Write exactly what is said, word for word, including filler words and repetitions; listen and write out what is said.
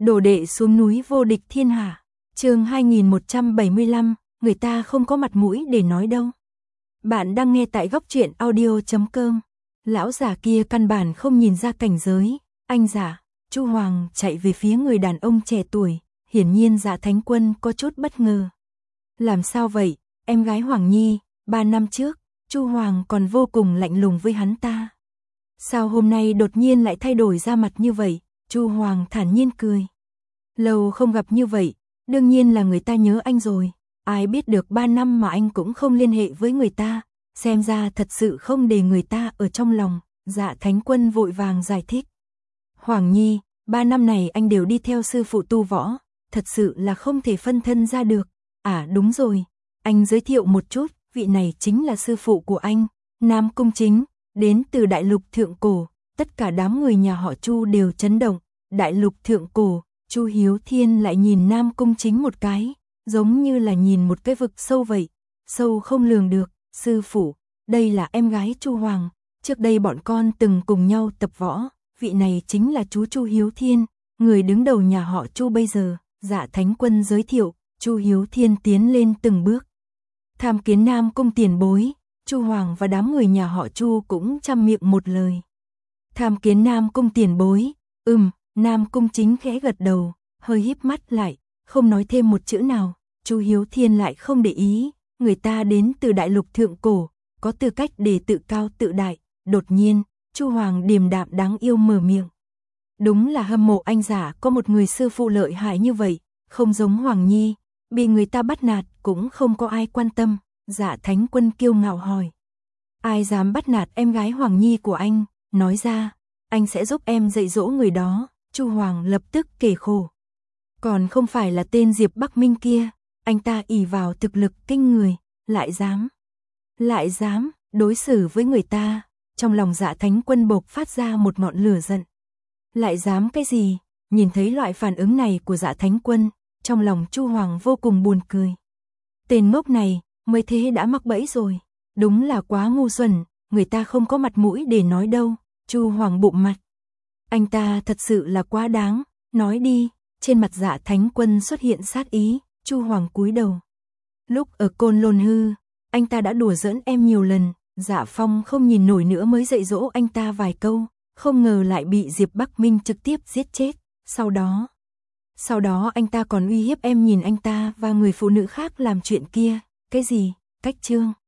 Đồ đệ xuống núi vô địch thiên hạ. Chương hai nghìn một trăm bảy mươi lăm, người ta không có mặt mũi để nói đâu. Bạn đang nghe tại góc truyện audio chấm com. Lão giả kia căn bản không nhìn ra cảnh giới, anh giả. Chu Hoàng chạy về phía người đàn ông trẻ tuổi, hiển nhiên Dạ Thánh Quân có chút bất ngờ. Làm sao vậy, em gái Hoàng Nhi, ba năm trước, Chu Hoàng còn vô cùng lạnh lùng với hắn ta. Sao hôm nay đột nhiên lại thay đổi ra mặt như vậy? Chu Hoàng thản nhiên cười. Lâu không gặp như vậy, đương nhiên là người ta nhớ anh rồi. Ai biết được ba năm mà anh cũng không liên hệ với người ta, xem ra thật sự không để người ta ở trong lòng. Dạ Thánh Quân vội vàng giải thích. Hoàng Nhi, ba năm này anh đều đi theo sư phụ tu võ, thật sự là không thể phân thân ra được. À đúng rồi, anh giới thiệu một chút, vị này chính là sư phụ của anh, Nam Cung Chính, đến từ Đại Lục Thượng Cổ. Tất cả đám người nhà họ Chu đều chấn động. Đại Lục Thượng Cổ, Chu Hiếu Thiên lại nhìn Nam Cung Chính một cái, giống như là nhìn một cái vực sâu vậy, sâu không lường được. Sư phụ, đây là em gái Chu Hoàng, trước đây bọn con từng cùng nhau tập võ, vị này chính là chú Chu Hiếu Thiên, người đứng đầu nhà họ Chu bây giờ. Dạ Thánh Quân giới thiệu. Chu Hiếu Thiên tiến lên từng bước, tham kiến Nam Cung tiền bối. Chu Hoàng và đám người nhà họ Chu cũng chăm miệng một lời. Tham kiến Nam Cung tiền bối. Ừm, Nam Cung Chính khẽ gật đầu, hơi híp mắt lại, không nói thêm một chữ nào. Chu Hiếu Thiên lại không để ý, người ta đến từ Đại Lục Thượng Cổ, có tư cách để tự cao tự đại. Đột nhiên, Chu Hoàng điềm đạm đáng yêu mở miệng. Đúng là hâm mộ anh giả có một người sư phụ lợi hại như vậy, không giống Hoàng Nhi, bị người ta bắt nạt cũng không có ai quan tâm. Dạ Thánh Quân kiêu ngạo hỏi. Ai dám bắt nạt em gái Hoàng Nhi của anh, nói ra, anh sẽ giúp em dạy dỗ người đó. Chu Hoàng lập tức kể khổ. Còn không phải là tên Diệp Bắc Minh kia, anh ta ỷ vào thực lực kinh người, lại dám, lại dám đối xử với người ta. Trong lòng Dạ Thánh Quân bộc phát ra một ngọn lửa giận. Lại dám cái gì? Nhìn thấy loại phản ứng này của Dạ Thánh Quân, trong lòng Chu Hoàng vô cùng buồn cười. Tên ngốc này, mới thế đã mắc bẫy rồi. Đúng là quá ngu xuẩn, người ta không có mặt mũi để nói đâu. Chu Hoàng bụng mặt. Anh ta thật sự là quá đáng, nói đi. Trên mặt Dạ Thánh Quân xuất hiện sát ý. Chu Hoàng cúi đầu. Lúc ở Côn Lôn Hư, anh ta đã đùa giỡn em nhiều lần. Dạ Phong không nhìn nổi nữa mới dạy dỗ anh ta vài câu, không ngờ lại bị Diệp Bắc Minh trực tiếp giết chết. Sau đó, sau đó anh ta còn uy hiếp em nhìn anh ta và người phụ nữ khác làm chuyện kia. Cái gì? Cách trương.